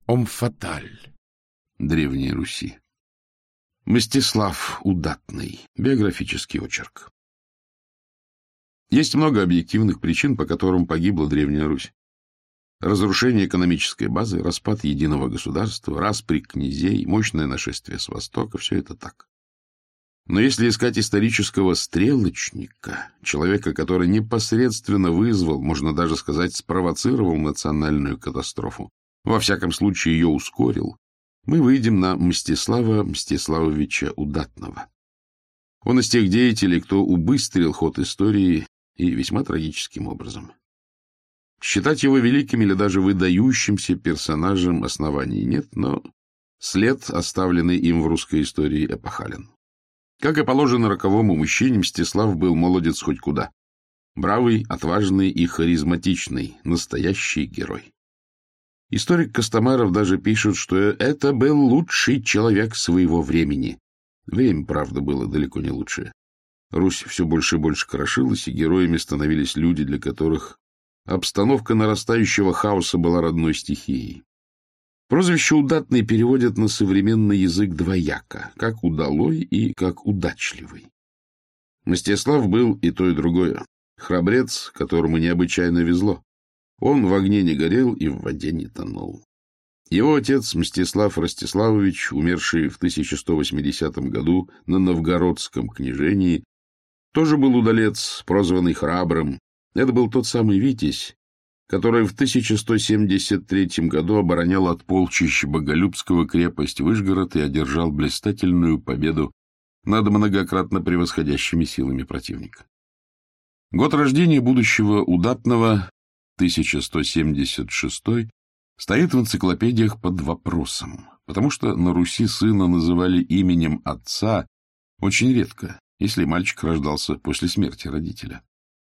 Омфаталь Древней Руси. Мстислав Удатный. Биографический очерк. Есть много объективных причин, по которым погибла Древняя Русь. Разрушение экономической базы, распад единого государства, распри князей, мощное нашествие с востока — все это так. Но если искать исторического стрелочника, человека, который непосредственно вызвал, можно даже сказать, спровоцировал национальную катастрофу, во всяком случае ее ускорил, мы выйдем на Мстислава Мстиславовича Удатного. Он из тех деятелей, кто убыстрил ход истории, и весьма трагическим образом. Считать его великим или даже выдающимся персонажем оснований нет, но след, оставленный им в русской истории, эпохален. Как и положено роковому мужчине, Мстислав был молодец хоть куда. Бравый, отважный и харизматичный, настоящий герой. Историк Костомаров даже пишет, что это был лучший человек своего времени. Время, правда, было далеко не лучшее. Русь все больше и больше крошилась, и героями становились люди, для которых обстановка нарастающего хаоса была родной стихией. Прозвище «Удатный» переводят на современный язык двояко, как «удалой» и как «удачливый». Мстислав был и то, и другое. Храбрец, которому необычайно везло. Он в огне не горел и в воде не тонул. Его отец Мстислав Ростиславович, умерший в 1180 году на Новгородском княжении, тоже был удалец, прозванный Храбрым. Это был тот самый Витязь, который в 1173 году оборонял от полчищ Боголюбского крепость Вышгород и одержал блистательную победу над многократно превосходящими силами противника. Год рождения будущего Удатного, 1176, стоит в энциклопедиях под вопросом, потому что на Руси сына называли именем отца очень редко, если мальчик рождался после смерти родителя.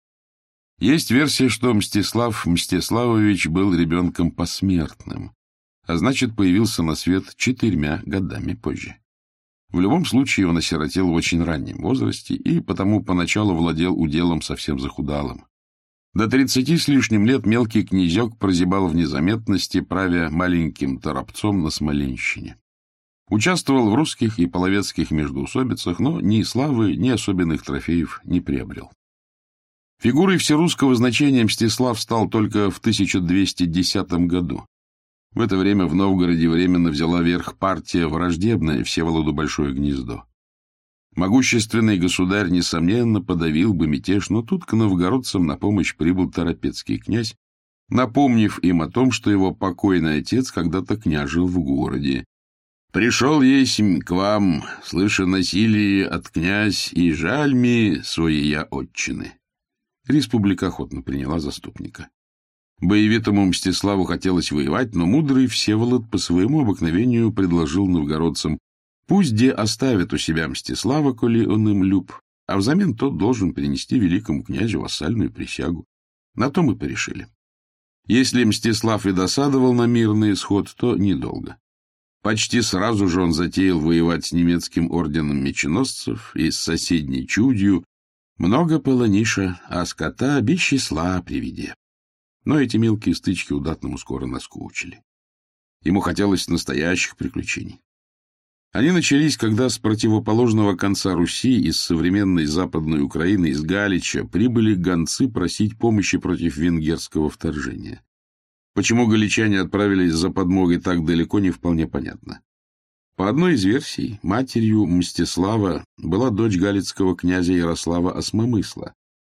Есть версия, что Мстислав Мстиславович был ребенком посмертным, а значит, появился на свет 4 годами позже. В любом случае, он осиротел в очень раннем возрасте и потому поначалу владел уделом совсем захудалым. До 30 с лишним лет мелкий князек прозябал в незаметности, правя маленьким торопцом на Смоленщине. Участвовал в русских и половецких междоусобицах, но ни славы, ни особенных трофеев не приобрел. Фигурой всерусского значения Мстислав стал только в 1210 году. В это время в Новгороде временно взяла верх партия враждебная Всеволоду Большое Гнездо. Могущественный государь, несомненно, подавил бы мятеж, но тут к новгородцам на помощь прибыл торопецкий князь, напомнив им о том, что его покойный отец когда-то княжил в городе. «Пришел есмь к вам, слыша насилие от князь, и жаль ми своей отчины». Республика охотно приняла заступника. Боевитому Мстиславу хотелось воевать, но мудрый Всеволод по своему обыкновению предложил новгородцам: пусть де оставят у себя Мстислава, коли он им люб, а взамен тот должен принести великому князю вассальную присягу. На то мы порешили. Если Мстислав и досадовал на мирный исход, то недолго. Почти сразу же он затеял воевать с немецким орденом меченосцев и с соседней Чудью. Много полониша, а скота без числа приведе. Но эти мелкие стычки Удатному скоро наскучили. Ему хотелось настоящих приключений. Они начались, когда с противоположного конца Руси, из современной Западной Украины, из Галича, прибыли гонцы просить помощи против венгерского вторжения. Почему галичане отправились за подмогой так далеко, не вполне понятно. По одной из версий, матерью Мстислава была дочь галицкого князя Ярослава Осмомысла,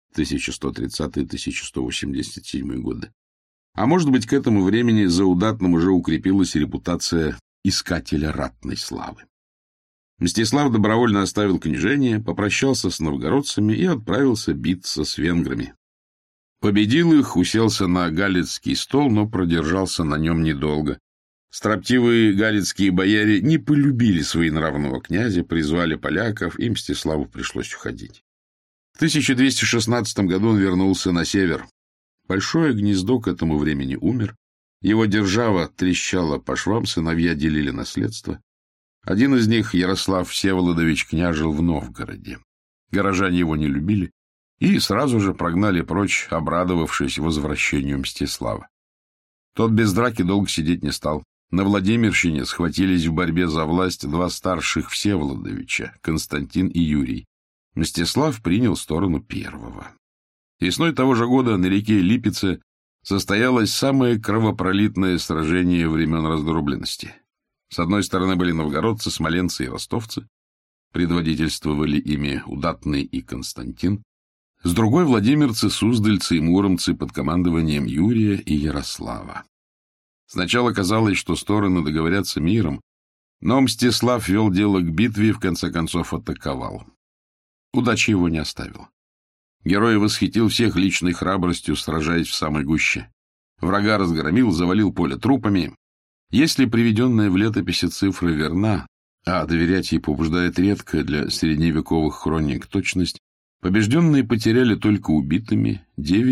1130-1187 годы. А может быть, к этому времени за Удатным уже укрепилась репутация искателя ратной славы. Мстислав добровольно оставил княжение, попрощался с новгородцами и отправился биться с венграми. Победил их, уселся на галицкий стол, но продержался на нем недолго. Строптивые галицкие бояре не полюбили своенравного князя, призвали поляков, и Мстиславу пришлось уходить. В 1216 году он вернулся на север. Большое Гнездо к этому времени умер, его держава трещала по швам, сыновья делили наследство. Один из них, Ярослав Всеволодович, княжил в Новгороде. Горожане его не любили и сразу же прогнали прочь, обрадовавшись возвращению Мстислава. Тот без драки долго сидеть не стал. На Владимирщине схватились в борьбе за власть два старших Всеволодовича, Константин и Юрий. Мстислав принял сторону первого. Весной того же года на реке Липице состоялось самое кровопролитное сражение времен раздробленности. С одной стороны были новгородцы, смоленцы и ростовцы, предводительствовали ими Удатный и Константин, с другой — владимирцы, суздальцы и муромцы под командованием Юрия и Ярослава. Сначала казалось, что стороны договорятся миром, но Мстислав вел дело к битве и в конце концов атаковал. Удача его не оставила. Герой восхитил всех личной храбростью, сражаясь в самой гуще. Врага разгромил, завалил поле трупами. Если приведенная в летописи цифра верна, а доверять ей побуждает редкая для средневековых хроник точность, побежденные потеряли только убитыми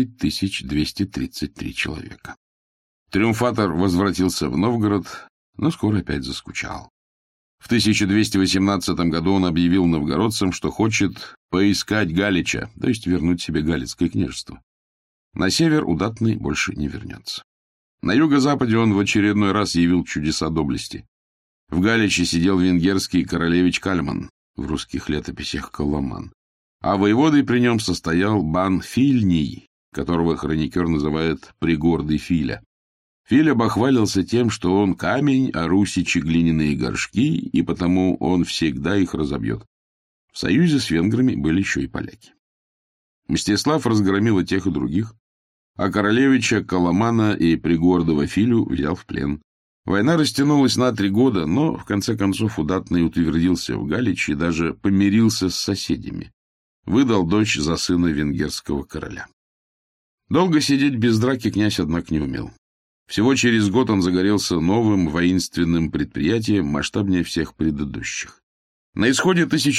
9233 человека. Триумфатор возвратился в Новгород, но скоро опять заскучал. В 1218 году он объявил новгородцам, что хочет поискать Галича, то есть вернуть себе Галицкое княжество. На север Удатный больше не вернется. На юго-западе он в очередной раз явил чудеса доблести. В Галиче сидел венгерский королевич Кальман, в русских летописях Коломан, а воеводой при нем состоял бан Фильний, которого хроникер называет «пригордый Филя». Филя бахвалился тем, что он камень, а русичи глиняные горшки, и потому он всегда их разобьет. В союзе с венграми были еще и поляки. Мстислав разгромил и тех, и других, а королевича Коломана и пригордого Филю взял в плен. Война растянулась на 3 года, но, в конце концов, Удатный утвердился в Галиче и даже помирился с соседями. Выдал дочь за сына венгерского короля. Долго сидеть без драки князь, однако, не умел. Всего через год он загорелся новым воинственным предприятием, масштабнее всех предыдущих. На исходе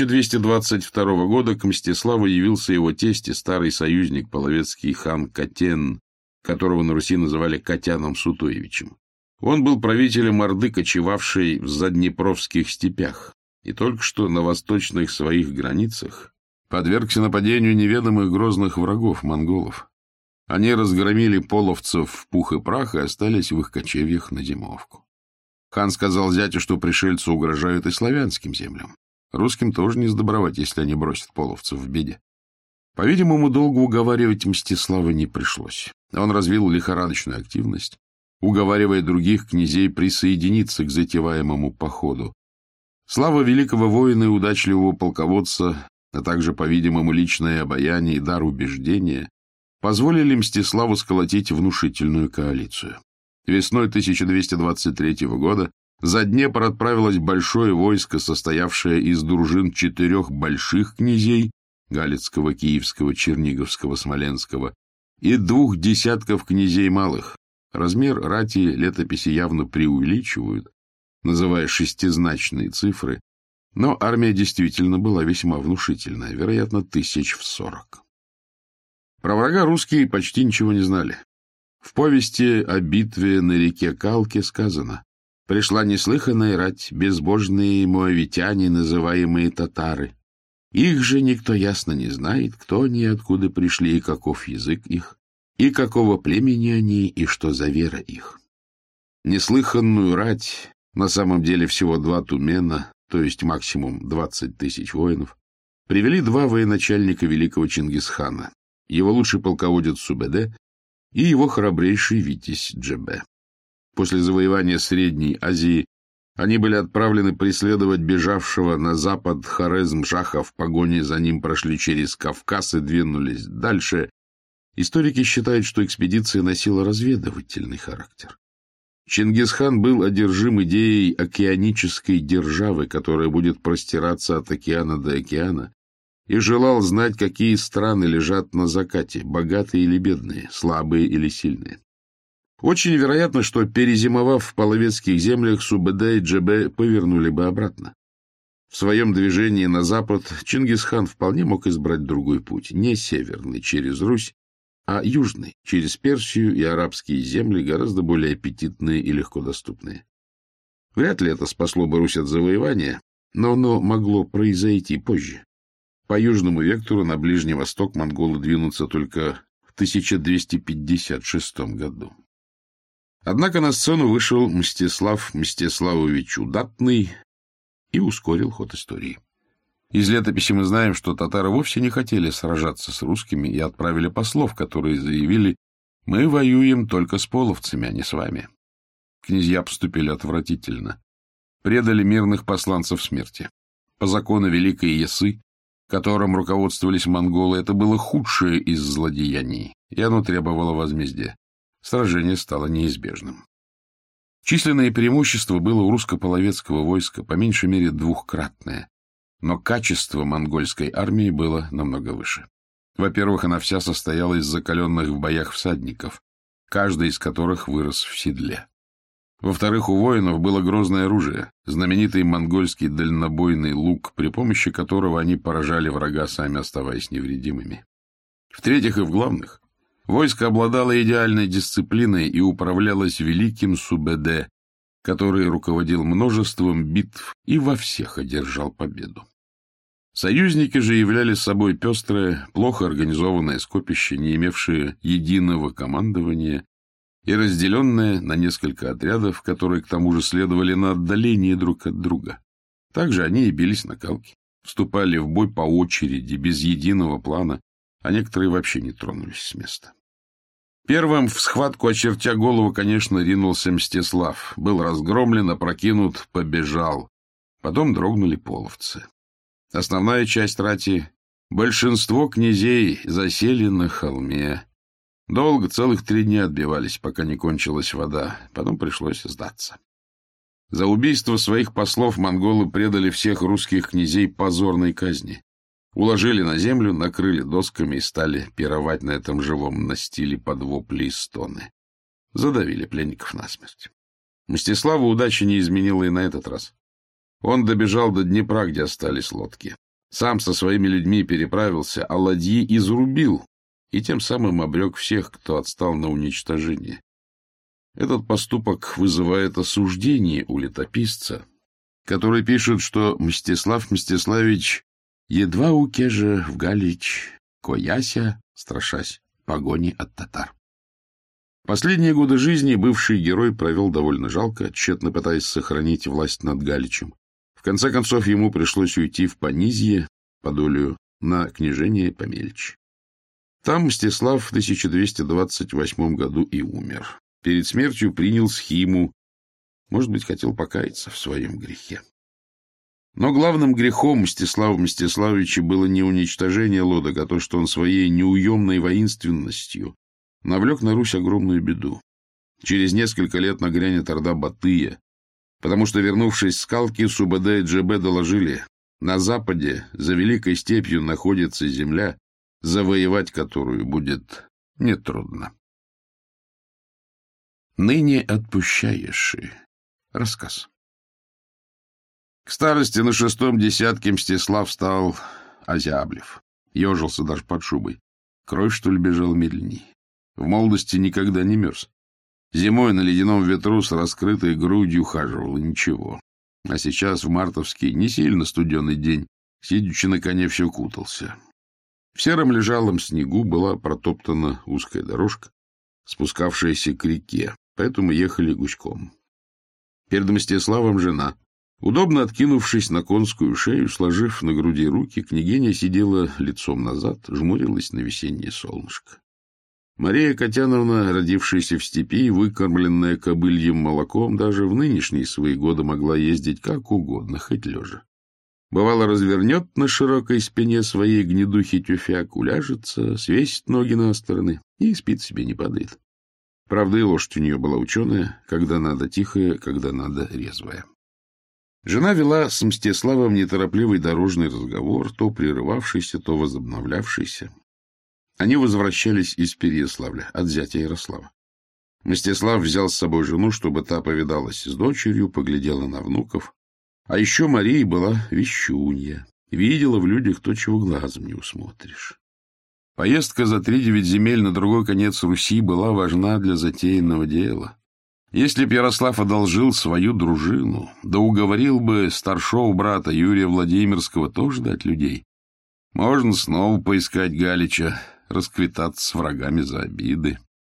1222 года к Мстиславу явился его тесть и старый союзник половецкий хан Катен, которого на Руси называли Катяном Сутоевичем. Он был правителем орды, кочевавшей в заднепровских степях, и только что на восточных своих границах подвергся нападению неведомых грозных врагов, монголов. Они разгромили половцев в пух и прах и остались в их кочевьях на зимовку. Хан сказал зятю, что пришельцы угрожают и славянским землям. Русским тоже не сдобровать, если они бросят половцев в беде. По-видимому, долго уговаривать Мстислава не пришлось. Он развил лихорадочную активность, уговаривая других князей присоединиться к затеваемому походу. Слава великого воина и удачливого полководца, а также, по-видимому, личное обаяние и дар убеждения позволили Мстиславу сколотить внушительную коалицию. Весной 1223 года за Днепр отправилось большое войско, состоявшее из дружин 4 больших князей — Галицкого, Киевского, Черниговского, Смоленского — и 2 десятков князей малых. Размер рати летописи явно преувеличивают, называя шестизначные цифры, но армия действительно была весьма внушительная, вероятно, 1040. Про врага русские почти ничего не знали. В повести о битве на реке Калке сказано: «Пришла неслыханная рать, безбожные моавитяне, называемые татары. Их же никто ясно не знает, кто они и откуда пришли, и каков язык их, и какого племени они, и что за вера их». Неслыханную рать, на самом деле всего 2 тумена, то есть максимум 20 тысяч воинов, привели 2 военачальника великого Чингисхана, его лучший полководец Субеде и его храбрейший витязь Джебе. После завоевания Средней Азии они были отправлены преследовать бежавшего на запад Хорезм-Шаха, в погоне за ним прошли через Кавказ и двинулись дальше. Историки считают, что экспедиция носила разведывательный характер. Чингисхан был одержим идеей океанической державы, которая будет простираться от океана до океана, и желал знать, какие страны лежат на закате, богатые или бедные, слабые или сильные. Очень вероятно, что, перезимовав в половецких землях, Субеде и Джебе повернули бы обратно. В своем движении на запад Чингисхан вполне мог избрать другой путь, не северный, через Русь, а южный, через Персию и арабские земли, гораздо более аппетитные и легко доступные. Вряд ли это спасло бы Русь от завоевания, но оно могло произойти позже. По южному вектору на Ближний Восток монголы двинутся только в 1256 году. Однако на сцену вышел Мстислав Мстиславович Удатный и ускорил ход истории. Из летописи мы знаем, что татары вовсе не хотели сражаться с русскими и отправили послов, которые заявили: «Мы воюем только с половцами, а не с вами». Князья поступили отвратительно. Предали мирных посланцев смерти. По закону Великой Ясы, которым руководствовались монголы, это было худшее из злодеяний, и оно требовало возмездия. Сражение стало неизбежным. Численное преимущество было у русско-половецкого войска по меньшей мере двухкратное, но качество монгольской армии было намного выше. Во-первых, она вся состояла из закаленных в боях всадников, каждый из которых вырос в седле. Во-вторых, у воинов было грозное оружие, знаменитый монгольский дальнобойный лук, при помощи которого они поражали врага, сами оставаясь невредимыми. В-третьих и в главных, войско обладало идеальной дисциплиной и управлялось великим Субэдэ, который руководил множеством битв и во всех одержал победу. Союзники же являли собой пестрое, плохо организованное скопище, не имевшее единого командования и разделенное на несколько отрядов, которые к тому же следовали на отдалении друг от друга. Также они и бились на калке, вступали в бой по очереди, без единого плана, а некоторые вообще не тронулись с места. Первым в схватку, очертя голову, конечно, ринулся Мстислав. Был разгромлен, опрокинут, побежал. Потом дрогнули половцы. Основная часть рати, большинство князей, засели на холме. Долго, целых 3 дня отбивались, пока не кончилась вода. Потом пришлось сдаться. За убийство своих послов монголы предали всех русских князей позорной казни. Уложили на землю, накрыли досками и стали пировать на этом живом настиле под вопли и стоны. Задавили пленников насмерть. Мстиславу удача не изменила и на этот раз. Он добежал до Днепра, где остались лодки. Сам со своими людьми переправился, а ладьи изрубил, и тем самым обрек всех, кто отстал, на уничтожение. Этот поступок вызывает осуждение у летописца, который пишет, что Мстислав Мстиславич едва укеже в Галич, кояся, страшась погони от татар. Последние годы жизни бывший герой провел довольно жалко, тщетно пытаясь сохранить власть над Галичем. В конце концов, ему пришлось уйти в Понизье, Подолию, на княжение помельче. Там Мстислав в 1228 году и умер. Перед смертью принял схиму, может быть, хотел покаяться в своем грехе. Но главным грехом Мстислава Мстиславича было не уничтожение лодок, а то, что он своей неуемной воинственностью навлек на Русь огромную беду. Через несколько лет нагрянет орда Батыя, потому что, вернувшись с Калки, Субэдэ и Джэбэ доложили: на западе, за Великой степью, находится земля, завоевать которую будет нетрудно. Ныне отпущаешь. Рассказ. К старости на 6-м десятке Мстислав стал озяблев, ежился даже под шубой. Кровь, что ли, бежала медленней. В молодости никогда не мерз. Зимой на ледяном ветру с раскрытой грудью хаживал, и ничего. А сейчас в мартовский, не сильно студеный день, сидячи на коне, все кутался. В сером лежалом снегу была протоптана узкая дорожка, спускавшаяся к реке, поэтому ехали гуськом. Перед Мстиславом жена. Удобно откинувшись на конскую шею, сложив на груди руки, княгиня сидела лицом назад, жмурилась на весеннее солнышко. Мария Катяновна, родившаяся в степи, выкормленная кобыльем молоком, даже в нынешние свои годы могла ездить как угодно, хоть лежа. Бывало, развернет на широкой спине своей гнедухи тюфяк, уляжется, свесит ноги на стороны и спит себе, не падает. Правда, и лошадь у нее была ученая, когда надо тихая, когда надо резвая. Жена вела с Мстиславом неторопливый дорожный разговор, то прерывавшийся, то возобновлявшийся. Они возвращались из Переяславля, от зятя Ярослава. Мстислав взял с собой жену, чтобы та повидалась с дочерью, поглядела на внуков. А еще Мария была вещунья, видела в людях то, чего глазом не усмотришь. Поездка за 3-9 земель на другой конец Руси была важна для затеянного дела. Если б Ярослав одолжил свою дружину, да уговорил бы старшего брата Юрия Владимирского тоже дать людей, можно снова поискать Галича, расквитаться с врагами за обиды.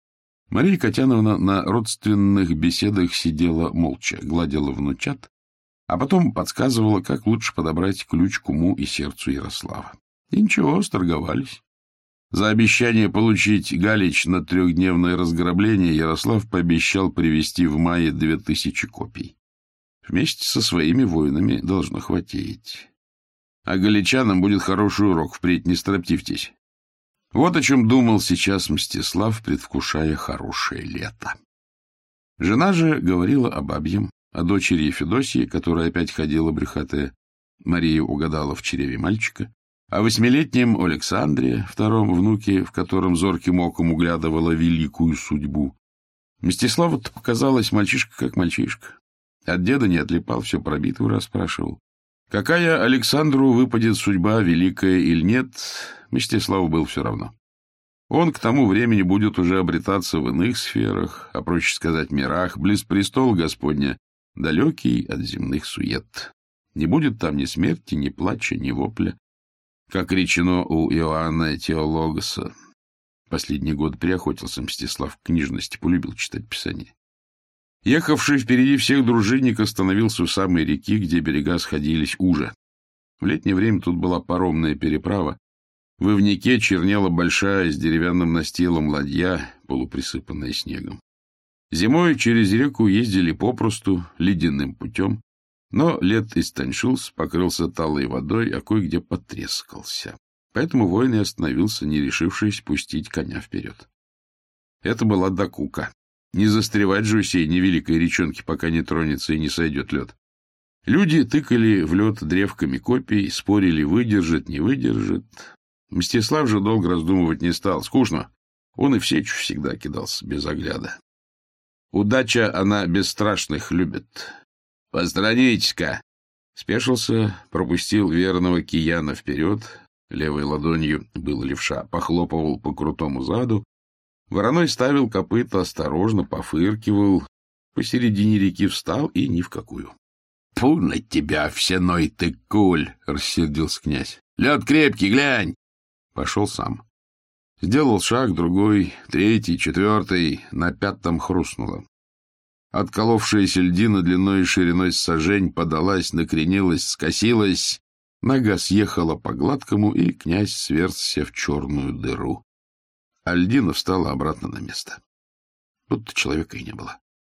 Мария Котяновна на родственных беседах сидела молча, гладила внучат, а потом подсказывала, как лучше подобрать ключ к уму и сердцу Ярослава. И ничего, сторговались. За обещание получить Галич на 3-дневное разграбление Ярослав пообещал привезти в мае 2000 копий. Вместе со своими воинами должно хватить. А галичанам будет хороший урок, впредь не строптивьтесь. Вот о чем думал сейчас Мстислав, предвкушая хорошее лето. Жена же говорила о бабьем, о дочери Федосии, которая опять ходила брюхатая. Мария угадала в чреве мальчика. О 8-летнем Александре, втором внуке, в котором зорким оком углядывала великую судьбу. Мстиславу-то показалось мальчишка как мальчишка. От деда не отлипал, все про битву расспрашивал. Какая Александру выпадет судьба, великая или нет, Мстиславу было все равно. Он к тому времени будет уже обретаться в иных сферах, а проще сказать мирах, близ престола Господня, далекий от земных сует. Не будет там ни смерти, ни плача, ни вопля, как речено у Иоанна Теологоса. Последний год приохотился Мстислав к книжности, полюбил читать Писание. Ехавший впереди всех дружинник остановился у самой реки, где берега сходились уже. В летнее время тут была паромная переправа. В ивнике чернела большая с деревянным настилом ладья, полуприсыпанная снегом. Зимой через реку ездили попросту, ледяным путем, но лед истончился, покрылся талой водой, а кое-где потрескался. Поэтому воин и остановился, не решившись пустить коня вперед. Это была докука. Не застревать же у сей невеликой речонки, пока не тронется и не сойдет лед. Люди тыкали в лед древками копий, спорили, выдержит, не выдержит. Мстислав же долго раздумывать не стал. Скучно. Он и в сечу всегда кидался без огляда. Удача, она бесстрашных любит. «Посторонитесь-ка!» Спешился, пропустил верного кияна вперед. Левой ладонью был левша, похлопывал по крутому заду. Вороной ставил копыта, осторожно пофыркивал. Посередине реки встал и ни в какую. — Тьфу на тебя, всеной ты куль! — рассердился князь. — Лед крепкий, глянь! Пошел сам. Сделал шаг, другой, 3-й, 4-й, на 5-м хрустнуло. Отколовшаяся льдина длиной и шириной сажень подалась, накренилась, скосилась. Нога съехала по гладкому, и князь сверзся в черную дыру. А льдина встала обратно на место. Будто человека и не было.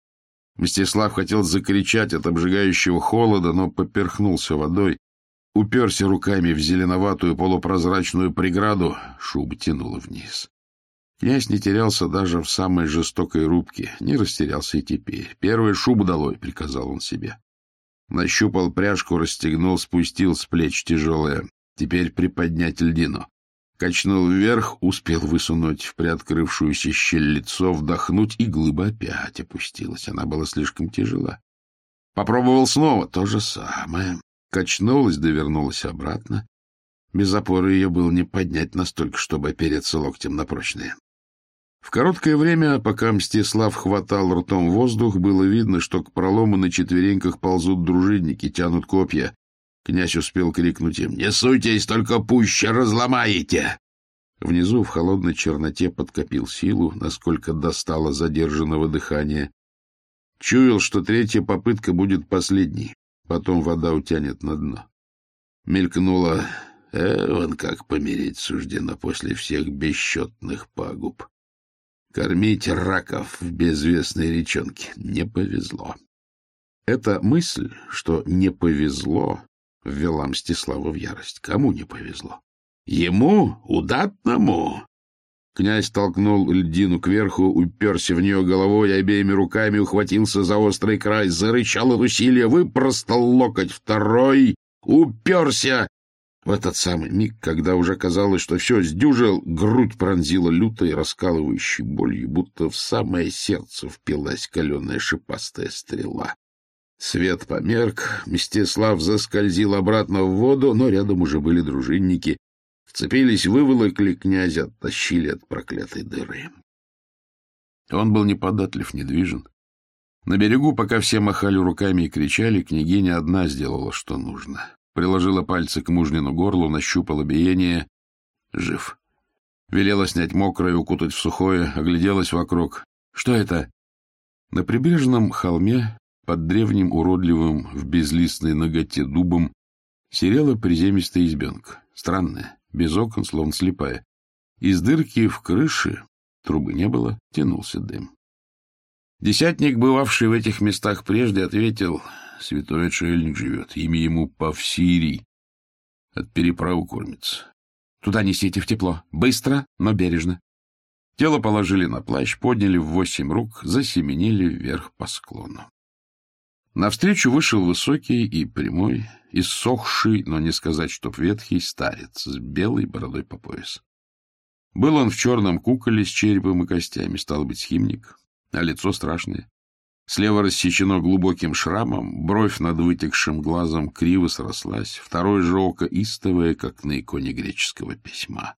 Мстислав хотел закричать от обжигающего холода, но поперхнулся водой, уперся руками в зеленоватую полупрозрачную преграду, шуба тянула вниз. Князь не терялся даже в самой жестокой рубке, не растерялся и теперь. «Первую шубу долой», — приказал он себе. Нащупал пряжку, расстегнул, спустил с плеч тяжелое. Теперь приподнять льдину. Качнул вверх, успел высунуть в приоткрывшуюся щель лицо, вдохнуть, и глыба опять опустилась. Она была слишком тяжела. Попробовал снова, то же самое. Качнулась, довернулась обратно. Без опоры ее было не поднять настолько, чтобы опереться локтем на прочное. В короткое время, пока Мстислав хватал ртом воздух, было видно, что к пролому на четвереньках ползут дружинники, тянут копья. Князь успел крикнуть им: «Не суйтесь, только пуще разломаете!» Внизу в холодной черноте подкопил силу, насколько достало задержанного дыхания. Чуял, что 3-я попытка будет последней, потом вода утянет на дно. Мелькнуло: вон как помереть суждено после всех бесчетных пагуб. Кормить раков в безвестной речонке не повезло. Эта мысль, что не повезло, ввела Мстислава в ярость. Кому не повезло? Ему, удатному. Князь толкнул льдину кверху, уперся в нее головой, обеими руками ухватился за острый край, зарычал от усилия, выпростал локоть, второй, уперся. В этот самый миг, когда уже казалось, что все сдюжил, грудь пронзила лютой, раскалывающей болью, будто в самое сердце впилась каленая шипастая стрела. Свет померк, Мстислав заскользил обратно в воду, но рядом уже были дружинники. Вцепились, выволокли князя, оттащили от проклятой дыры. Он был неподатлив, недвижен. На берегу, пока все махали руками и кричали, княгиня одна сделала, что нужно. Приложила пальцы к мужнину горлу, нащупала биение. Жив. Велела снять мокрое, укутать в сухое, огляделась вокруг. Что это? На прибрежном холме, под древним уродливым в безлистной наготе дубом, серела приземистая избенка. Странная, без окон, словно слепая. Из дырки в крыше, трубы не было, тянулся дым. Десятник, бывавший в этих местах прежде, ответил: святой отшельник живет, имя ему Павсирий. От переправы кормится. Туда несите в тепло. Быстро, но бережно. Тело положили на плащ, подняли в 8 рук, засеменили вверх по склону. Навстречу вышел высокий и прямой, иссохший, но не сказать, чтоб ветхий, старец с белой бородой по пояс. Был он в черном куколе с черепом и костями, стало быть, схимник, а лицо страшное. Слева рассечено глубоким шрамом, бровь над вытекшим глазом криво срослась, второе же око истовое, как на иконе греческого письма.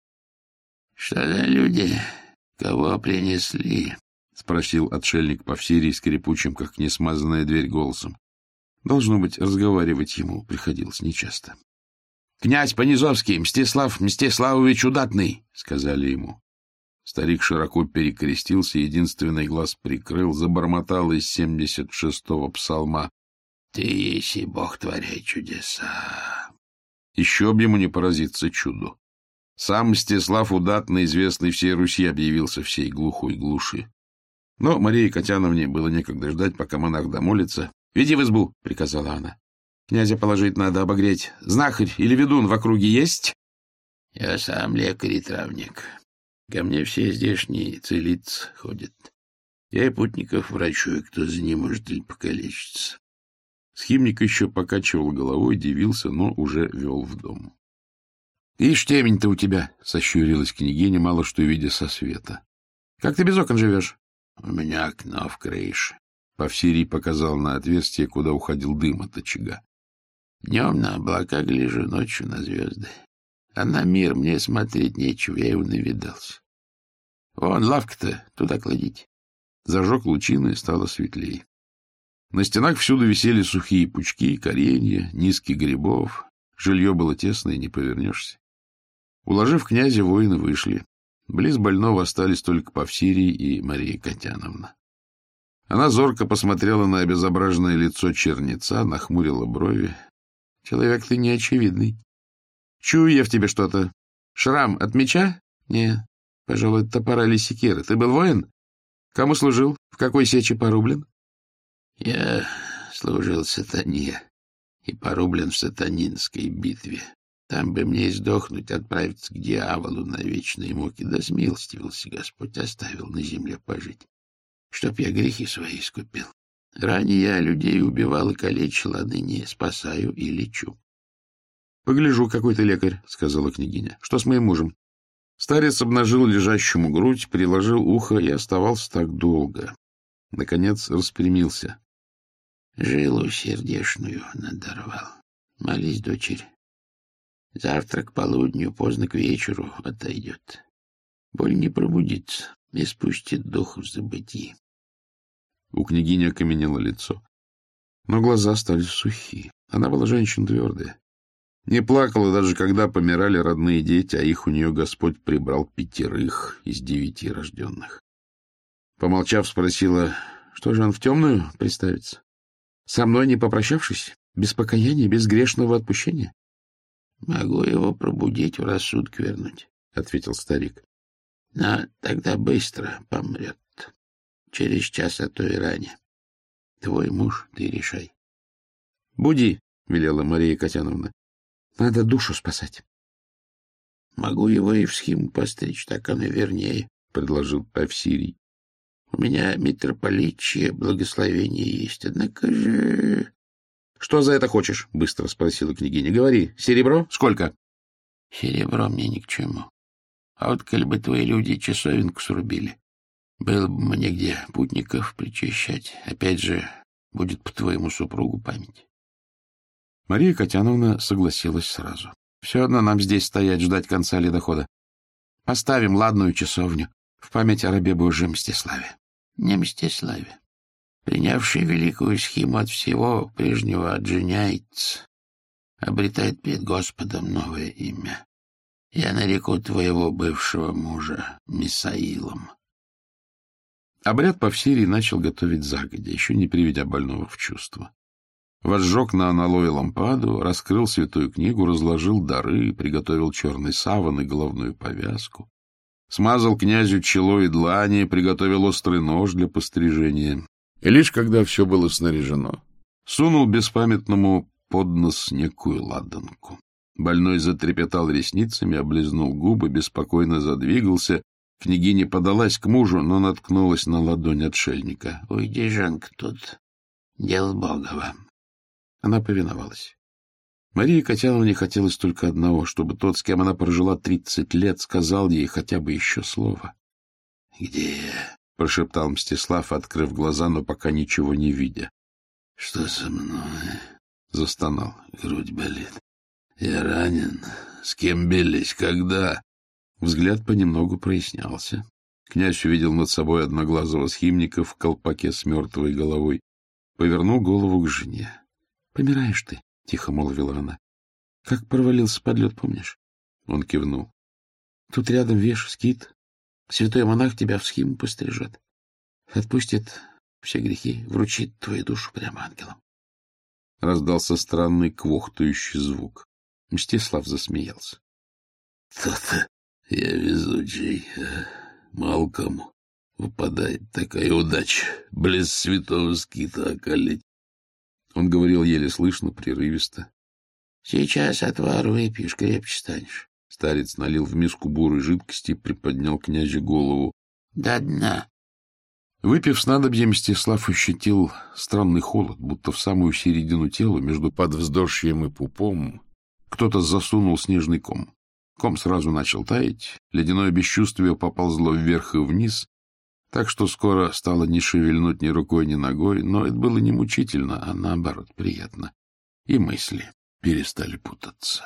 — Что за люди? Кого принесли? — спросил отшельник Павсирий скрипучим, как несмазанная дверь, голосом. Должно быть, разговаривать ему приходилось нечасто. — Князь Понизовский, Мстислав Мстиславович Удатный, — сказали ему. Старик широко перекрестился, единственный глаз прикрыл, забормотал из 76-го псалма: «Ты еси Бог, творяй чудеса». Еще б ему не поразиться чуду. Сам Мстислав Удатный, известный всей Руси, объявился всей глухой глуши. Но Марии Котяновне было некогда ждать, пока монах домолится. — Веди в избу, — приказала она. — Князя положить надо, обогреть. Знахарь или ведун в округе есть? — Я сам лекарь и травник. Ко мне все здешние целицы ходят. Я и путников врачую, кто за ним может или покалечиться. Схимник еще покачивал головой, дивился, но уже вел в дом. — Ишь, темень-то у тебя, — сощурилась княгиня, мало что видя со света. — Как ты без окон живешь? — У меня окно в крыше. Павсирий показал на отверстие, куда уходил дым от очага. — Днем на облака гляжу, ночью на звезды. А на мир мне смотреть нечего, я его навидался. Вон лавка-то, туда кладите. Зажег лучины, стало светлее. На стенах всюду висели сухие пучки, коренья, низких грибов. Жилье было тесное, не повернешься. Уложив князя, воины вышли. Близ больного остались только Павсирий и Мария Котяновна. Она зорко посмотрела на обезображенное лицо чернеца, нахмурила брови. — Человек ты неочевидный. Чую я в тебе что-то. Шрам от меча? Не, пожалуй, от топора или секиры. Ты был воин? Кому служил? В какой сече порублен? Я служил сатане и порублен в сатанинской битве. Там бы мне и сдохнуть, отправиться к дьяволу на вечные муки. Да смилостивился Господь, оставил на земле пожить, чтоб я грехи свои искупил. Ранее я людей убивал и калечил, а ныне спасаю и лечу. — Погляжу, какой ты лекарь, — сказала княгиня. — Что с моим мужем? Старец обнажил лежащему грудь, приложил ухо и оставался так долго. Наконец распрямился. — Жилу сердешную надорвал. Молись, дочерь. Завтра к полудню, поздно к вечеру отойдет. Боль не пробудится и спустит дух в забытии. У княгини окаменело лицо, но глаза стали сухие. Она была женщина твердая. Не плакала даже, когда помирали родные дети, а их у нее Господь прибрал 5 из 9 рожденных. Помолчав, спросила: что же он в темную приставится? Со мной не попрощавшись? Без покаяния, без грешного отпущения? — Могу его пробудить, в рассудок вернуть, — ответил старик. — Но тогда быстро помрет. Через час, а то и ранее. Твой муж, ты решай. — Буди, — велела Мария Котяновна. — Надо душу спасать. — Могу его и в схиму постричь, так оно вернее, — предложил Павсирий. — У меня митрополичье благословение есть, однако же... — Что за это хочешь? — быстро спросила княгиня. — Говори, серебро? Сколько? — Серебро мне ни к чему. А вот коли бы твои люди часовенку срубили, было бы мне где путников причащать. Опять же, будет по твоему супругу память. Мария Котяновна согласилась сразу. Все одно нам здесь стоять, ждать конца ледохода. Поставим ладную часовню в память о рабе Божьем Мстиславе. Не Мстиславе. Принявший великую схиму от всего прежнего отженяется, обретает перед Господом новое имя. Я нареку твоего бывшего мужа Мисаилом. Обряд по всерии начал готовить загодя, еще не приведя больного в чувство. Возжег на аналое лампаду, раскрыл святую книгу, разложил дары, приготовил черный саван и головную повязку. Смазал князю чело и длани, приготовил острый нож для пострижения. И лишь когда все было снаряжено, сунул беспамятному под нос некую ладанку. Больной затрепетал ресницами, облизнул губы, беспокойно задвигался. Княгиня подалась к мужу, но наткнулась на ладонь отшельника. — Уйди, Жанка, тут дело Богова. Она повиновалась. Марии Катяновне хотелось только одного, чтобы тот, с кем она прожила 30 лет, сказал ей хотя бы еще слово. — Где я? — прошептал Мстислав, открыв глаза, но пока ничего не видя. — Что со мной? — застонал. — Грудь болит. Я ранен. С кем бились? Когда? Взгляд понемногу прояснялся. Князь увидел над собой одноглазого схимника в колпаке с мертвой головой. Повернул голову к жене. — Помираешь ты, — тихо молвила она. — Как провалился под лед, помнишь? Он кивнул. — Тут рядом веш, скит. Святой монах тебя в схиму пострижет. Отпустит все грехи, вручит твою душу прямо ангелам. Раздался странный квохтающий звук. Мстислав засмеялся. — То-то я везучий. Мало кому выпадает такая удача близ святого скита околеть. Он говорил еле слышно, прерывисто. — Сейчас отвар выпьешь, крепче станешь. Старец налил в миску бурой жидкости и приподнял князю голову. — До дна. Выпив снадобье, Мстислав ощутил странный холод, будто в самую середину тела, между подвздошьем и пупом, кто-то засунул снежный ком. Ком сразу начал таять, ледяное бесчувствие поползло вверх и вниз, так что скоро стало не шевельнуть ни рукой, ни ногой, но это было не мучительно, а наоборот приятно. И мысли перестали путаться.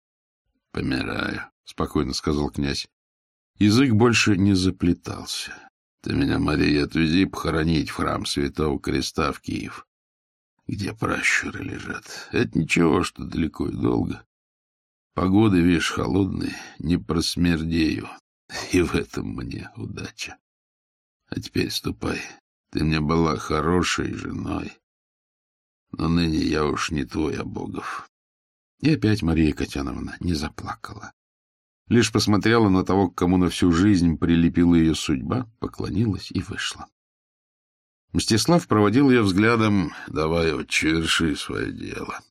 — Помираю, — спокойно сказал князь. Язык больше не заплетался. — Ты меня, Мария, отвези похоронить в храм Святого Креста в Киев, где пращуры лежат. Это ничего, что далеко и долго. Погода, видишь, холодная, не просмердею, и в этом мне удача. А теперь ступай. Ты мне была хорошей женой, но ныне я уж не твой, а Богов. И опять Мария Катяновна не заплакала. Лишь посмотрела на того, к кому на всю жизнь прилепила ее судьба, поклонилась и вышла. Мстислав проводил ее взглядом, давай, отче, верши свое дело.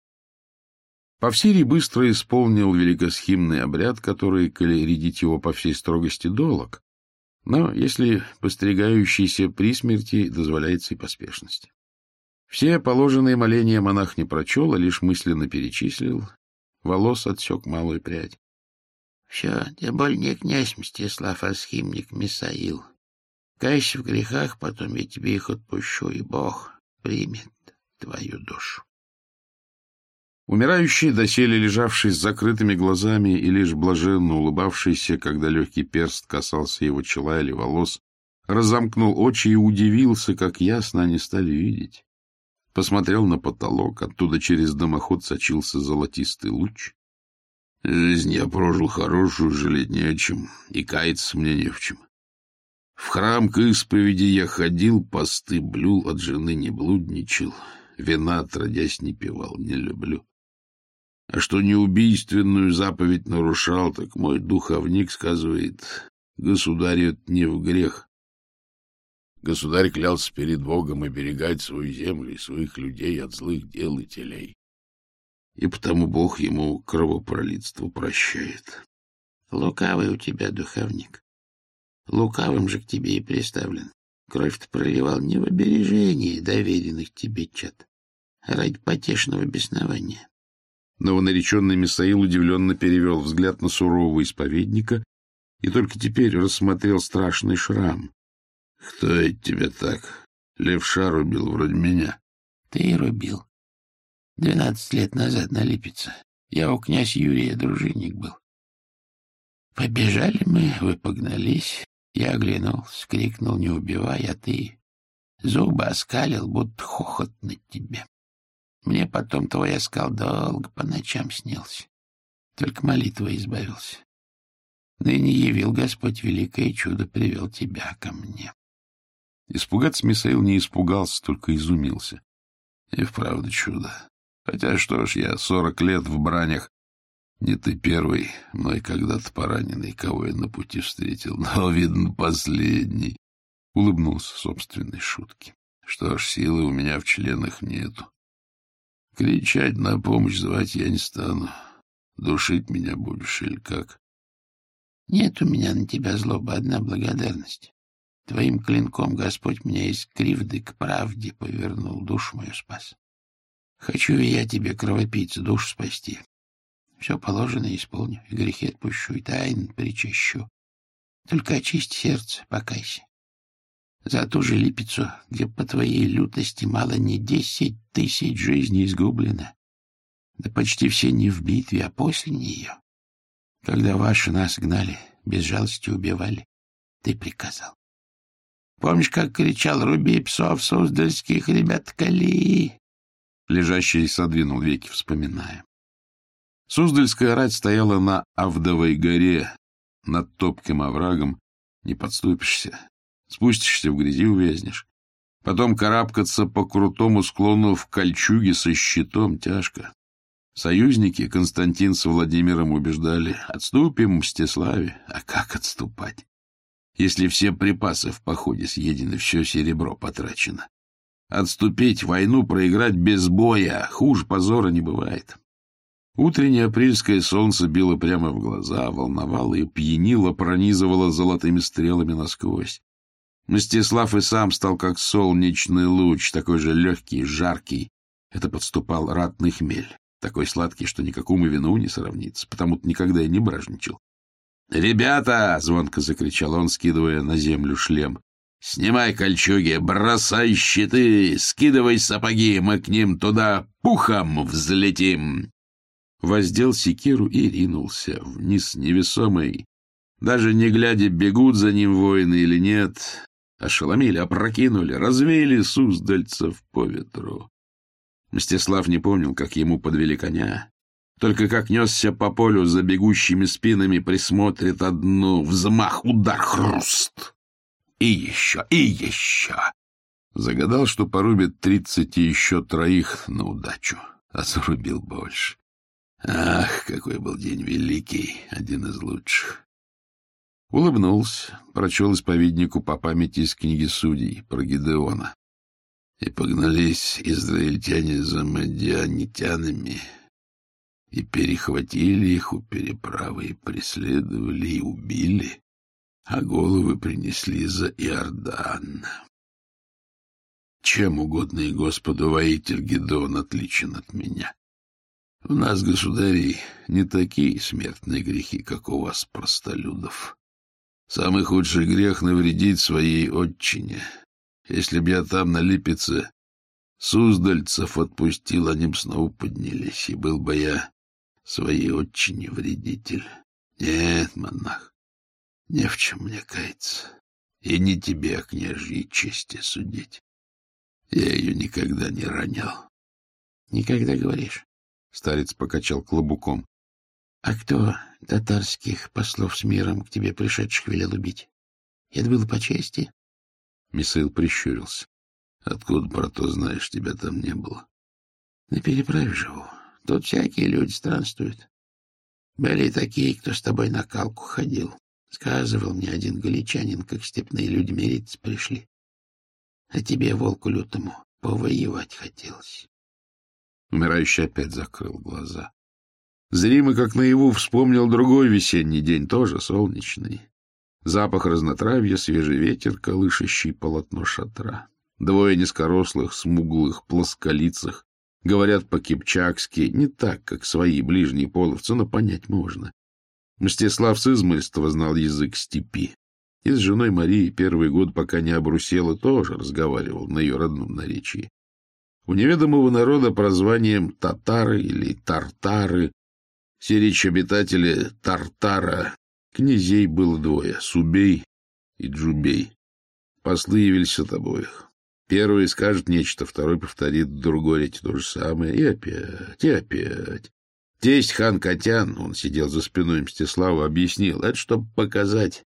Повсирий быстро исполнил великосхимный обряд, который, коли рядить его по всей строгости, долог, но если постригающийся при смерти, дозволяется и поспешность. Все положенные моления монах не прочел, а лишь мысленно перечислил, волос отсек малую прядь. — Все, ты боль не князь Мстислав, а схимник Мисаил. Кайся в грехах, потом я тебе их отпущу, и Бог примет твою душу. Умирающий, доселе лежавший с закрытыми глазами и лишь блаженно улыбавшийся, когда легкий перст касался его чела или волос, разомкнул очи и удивился, как ясно они стали видеть. Посмотрел на потолок, оттуда через дымоход сочился золотистый луч. Жизнь я прожил хорошую, жалеть не о чем, и каяться мне не в чем. В храм к исповеди я ходил, посты блюл, от жены не блудничал, вина отродясь не пивал, не люблю. А что неубийственную заповедь нарушал, так мой духовник сказывает, государю это не в грех. Государь клялся перед Богом оберегать свою землю и своих людей от злых дел и телей. И потому Бог ему кровопролитство прощает. Лукавый у тебя духовник. Лукавым же к тебе и приставлен. Кровь-то проливал не в обережении доверенных тебе чад, а ради потешного беснования. Новонареченный Мисаил удивленно перевел взгляд на сурового исповедника и только теперь рассмотрел страшный шрам. — Кто это тебя так? Левша рубил вроде меня. — Ты и рубил. 12 лет назад на Липеце. Я у князя Юрия дружинник был. Побежали мы, вы погнались. Я оглянулся, крикнул, не убивай, а ты зубы оскалил, будто хохот над тебе. Мне потом твой оскал долго по ночам снился. Только молитвой избавился. Ныне явил Господь великое чудо, привел тебя ко мне. Испугаться Михаил не испугался, только изумился. И вправду чудо. Хотя что ж, я 40 лет в бранях. Не ты первый, мной когда-то пораненный, кого я на пути встретил, но, видно, последний. Улыбнулся собственной шутке. Что ж, силы у меня в членах нету. Кричать на помощь звать я не стану. Душить меня будешь или как? Нет у меня на тебя злобы, одна благодарность. Твоим клинком Господь меня из кривды к правде повернул, душу мою спас. Хочу и я тебе, кровопийца, душу спасти. Все положено исполню, и грехи отпущу, и тайн причащу. Только очисти сердце, покайся. За ту же Липецу, где по твоей лютости мало не 10 000 жизней изгублено, да почти все не в битве, а после нее. Когда ваши нас гнали, без жалости убивали, ты приказал. Помнишь, как кричал: «Руби псов суздальских, ребят, кали!» Лежащий содвинул веки, вспоминая. Суздальская рать стояла на Авдовой горе, над топким оврагом. Не подступишься. Спустишься, в грязи увязнешь. Потом карабкаться по крутому склону в кольчуге со щитом тяжко. Союзники Константин с Владимиром убеждали: отступим, Мстиславе. А как отступать, если все припасы в походе съедены, все серебро потрачено? Отступить, войну проиграть без боя, хуже позора не бывает. Утреннее апрельское солнце било прямо в глаза, волновало и пьянило, пронизывало золотыми стрелами насквозь. Мстислав и сам стал как солнечный луч, такой же легкий, жаркий. Это подступал ратный хмель, такой сладкий, что никакому вину не сравнится, потому-то никогда и не бражничал. «Ребята!» — звонко закричал он, скидывая на землю шлем. «Снимай кольчуги, бросай щиты, скидывай сапоги, мы к ним туда пухом взлетим!» Воздел секиру и ринулся вниз невесомый. Даже не глядя, бегут за ним воины или нет. Ошеломили, опрокинули, развеяли суздальцев по ветру. Мстислав не помнил, как ему подвели коня. Только как несся по полю за бегущими спинами, присмотрит одну, взмах, удар, хруст. И еще, и еще. Загадал, что порубит 30 и еще троих на удачу, а зарубил больше. Ах, какой был день великий, один из лучших. Улыбнулся, прочел исповеднику по памяти из книги Судей про Гидеона. И погнались израильтяне за мадианитянами, и перехватили их у переправы, и преследовали, и убили, а головы принесли за Иордан. Чем угодно и Господу воитель Гидеон отличен от меня. У нас, государей, не такие смертные грехи, как у вас, простолюдов. Самый худший грех — навредить своей отчине. Если б я там, на Липеце, суздальцев отпустил, они б снова поднялись, и был бы я своей отчине вредитель. Нет, монах, не в чем мне каяться, и не тебе о княжьей чести судить. Я ее никогда не ронял. — Никогда, говоришь? — старец покачал клобуком. — А кто татарских послов с миром к тебе пришедших велел убить? Это было по чести? Михаил прищурился. — Откуда про то знаешь, тебя там не было? — На переправе живу. Тут всякие люди странствуют. Были и такие, кто с тобой на калку ходил. Сказывал мне один галичанин, как степные люди мириться пришли. А тебе, волку лютому, повоевать хотелось. Умирающий опять закрыл глаза. Зримо, как наяву, вспомнил другой весенний день, тоже солнечный. Запах разнотравья, свежий ветер, колышащий полотно шатра. Двое низкорослых, смуглых, плосколицых говорят по-кипчакски, не так, как свои ближние половцы, но понять можно. Мстислав с измольства знал язык степи. И с женой Марией первый год, пока не обрусела, тоже разговаривал на ее родном наречии. У неведомого народа прозванием татары или тартары, все речь обитатели Тартара, князей было двое — Субей и Джубей. Послы явились от обоих. Первый скажет нечто, второй повторит в другой речи то же самое, и опять, и опять. Тесть хан Катян, он сидел за спиной Мстислава, объяснил, это чтобы показать.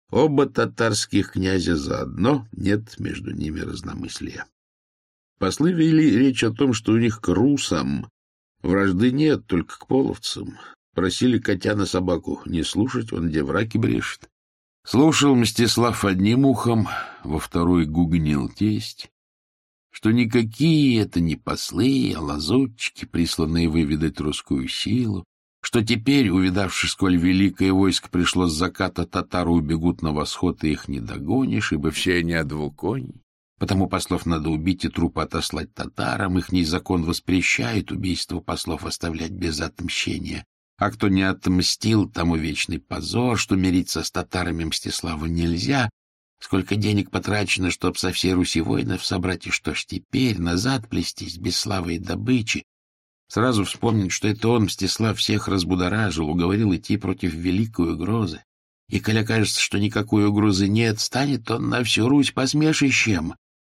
Оба татарских князя заодно, нет между ними разномыслия. Послы вели речь о том, что у них к русам вражды нет, только к половцам. Просили Котяна собаку не слушать, он где враки брешет. Слушал Мстислав одним ухом, во второй гугнил тесть, что никакие это не послы, а лазутчики, присланные выведать русскую силу, что теперь, увидавши, сколь великое войско пришло с заката, татары убегут на восход, и их не догонишь, ибо все они одвуконь. Потому послов надо убить и трупы отослать татарам, ихний закон воспрещает убийство послов оставлять без отмщения. А кто не отмстил, тому вечный позор, что мириться с татарами Мстиславу нельзя. Сколько денег потрачено, чтоб со всей Руси воинов собрать, и что ж теперь назад плестись без славы и добычи? Сразу вспомнить, что это он, Мстислав, всех разбудоражил, уговорил идти против великой угрозы. И коли кажется, что никакой угрозы нет, станет он на всю Русь посмешищем.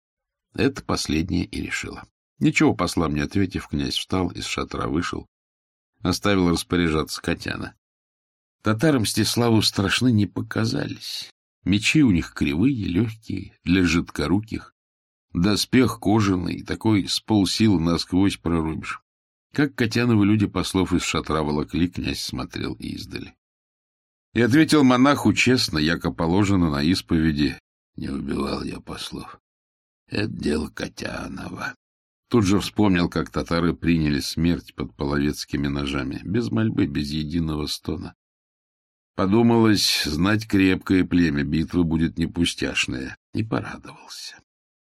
Это последнее и решило. Ничего послам не ответив, князь встал, из шатра вышел, оставил распоряжаться Котяна. Татарам Мстиславу страшны не показались. Мечи у них кривые, легкие, для жидкоруких. Доспех кожаный, такой с полсил насквозь прорубишь. Как Котяновы люди послов из шатра волокли, князь смотрел издали. И ответил монаху честно, яко положено на исповеди: не убивал я послов. Это дело Котянова. Тут же вспомнил, как татары приняли смерть под половецкими ножами, без мольбы, без единого стона. Подумалось, знать крепкое племя, битва будет не пустяшная, и порадовался.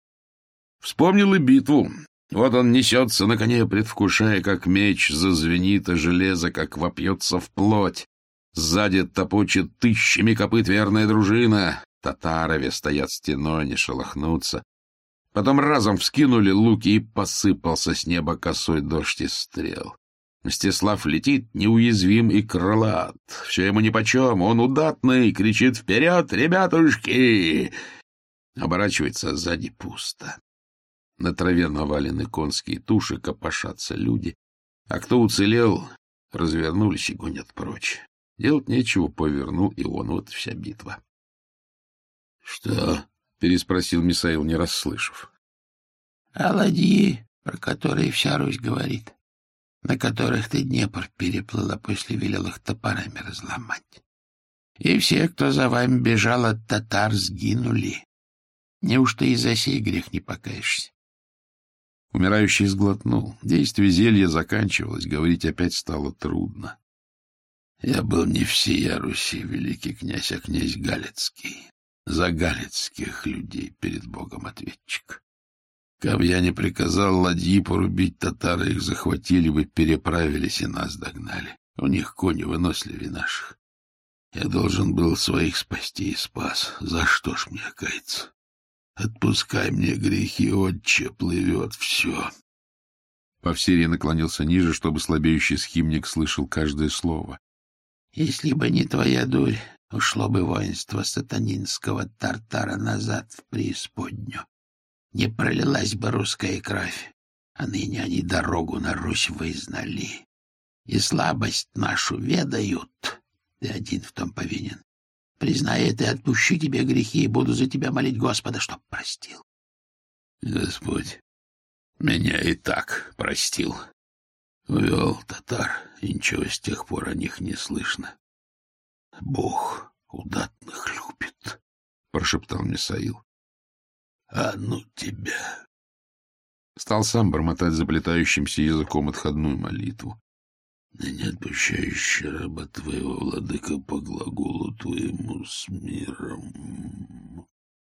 Вспомнил и битву. Вот он несется на коне, предвкушая, как меч зазвенит, а железо, как вопьется в плоть. Сзади топочет тысячами копыт верная дружина. Татарове стоят стеной, не шелохнутся. Потом разом вскинули луки, и посыпался с неба косой дождь из стрел. Мстислав летит неуязвим и крылат. Все ему нипочем, он удатный, кричит: «Вперед, ребятушки!» Оборачивается, сзади пусто. На траве навалены конские туши, копошатся люди. А кто уцелел, развернулись и гонят прочь. Делать нечего, повернул и он. Вот вся битва. — Что? — переспросил Мисаил, не расслышав. — А ладьи, про которые вся Русь говорит, на которых ты Днепр переплыла, после велел их топорами разломать. И все, кто за вами бежал от татар, сгинули. Неужто из-за сей грех не покаешься? Умирающий сглотнул. Действие зелья заканчивалось, говорить опять стало трудно. Я был не всея Руси, великий князь, а князь Галицкий. За галицких людей перед Богом ответчик. Каб я не приказал ладьи порубить, татары их захватили бы, переправились и нас догнали. У них кони выносливее наших. Я должен был своих спасти и спас. За что ж мне каяться? Отпускай мне грехи, отче, плывет все. Повсирий наклонился ниже, чтобы слабеющий схимник слышал каждое слово. Если бы не твоя дурь, ушло бы воинство сатанинского Тартара назад в преисподнюю. Не пролилась бы русская кровь, а ныне они дорогу на Русь вызнали. И слабость нашу ведают. Ты один в том повинен. Признай это и отпущу тебе грехи, и буду за тебя молить Господа, чтоб простил. Господь меня и так простил. Увел татар, и ничего с тех пор о них не слышно. Бог удатных любит, — прошептал Мисаил. А ну тебя! Стал сам бормотать заплетающимся языком отходную молитву. Ныне отпущающий раба твоего, владыка, по глаголу твоему с миром.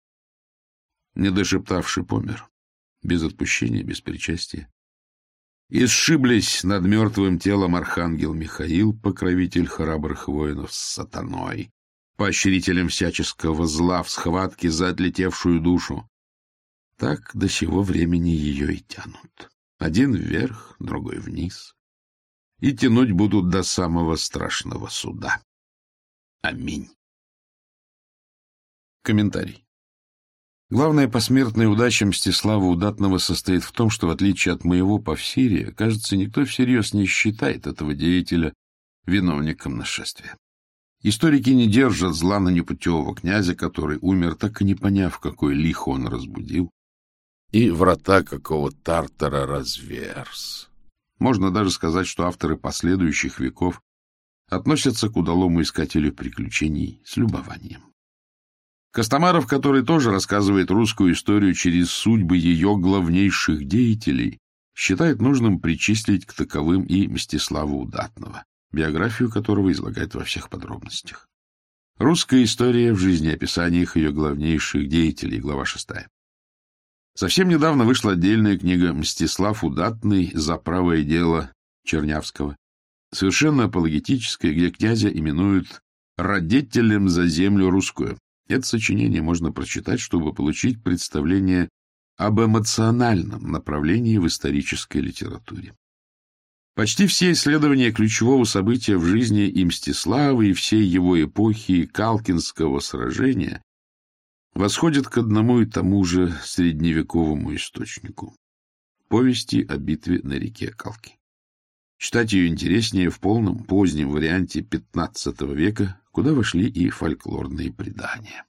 Не дошептавший помер, без отпущения, без причастия. И сшиблись над мертвым телом архангел Михаил, покровитель храбрых воинов, с сатаной, поощрителем всяческого зла в схватке за отлетевшую душу. Так до сего времени ее и тянут. Один вверх, другой вниз. И тянуть будут до самого страшного суда. Аминь. Комментарий. Главная посмертная удача Мстислава Удатного состоит в том, что, в отличие от моего Повсирия, кажется, никто всерьез не считает этого деятеля виновником нашествия. Историки не держат зла на непутевого князя, который умер, так и не поняв, какой лихо он разбудил, и врата какого Тартара разверз. Можно даже сказать, что авторы последующих веков относятся к удалому искателю приключений с любованием. Костомаров, который тоже рассказывает русскую историю через судьбы ее главнейших деятелей, считает нужным причислить к таковым и Мстислава Удатного, биографию которого излагает во всех подробностях. Русская история в жизнеописаниях ее главнейших деятелей, глава 6. Совсем недавно вышла отдельная книга «Мстислав Удатный. За правое дело» Чернявского, совершенно апологетическая, где князя именуют «радетелем за землю русскую». Это сочинение можно прочитать, чтобы получить представление об эмоциональном направлении в исторической литературе. Почти все исследования ключевого события в жизни и Мстислава, и всей его эпохи Калкинского сражения восходят к одному и тому же средневековому источнику — повести о битве на реке Калки. Читать ее интереснее в полном позднем варианте XV века, куда вошли и фольклорные предания.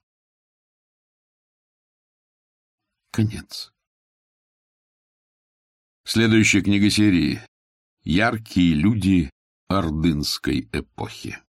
Конец. Следующая книга серии «Яркие люди ордынской эпохи».